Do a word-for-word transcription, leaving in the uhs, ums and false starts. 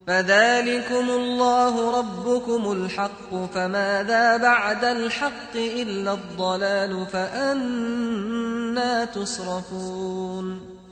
فذلكم الله ربكم الحق فماذا بعد الحق إلا الضلال فأنى تصرفون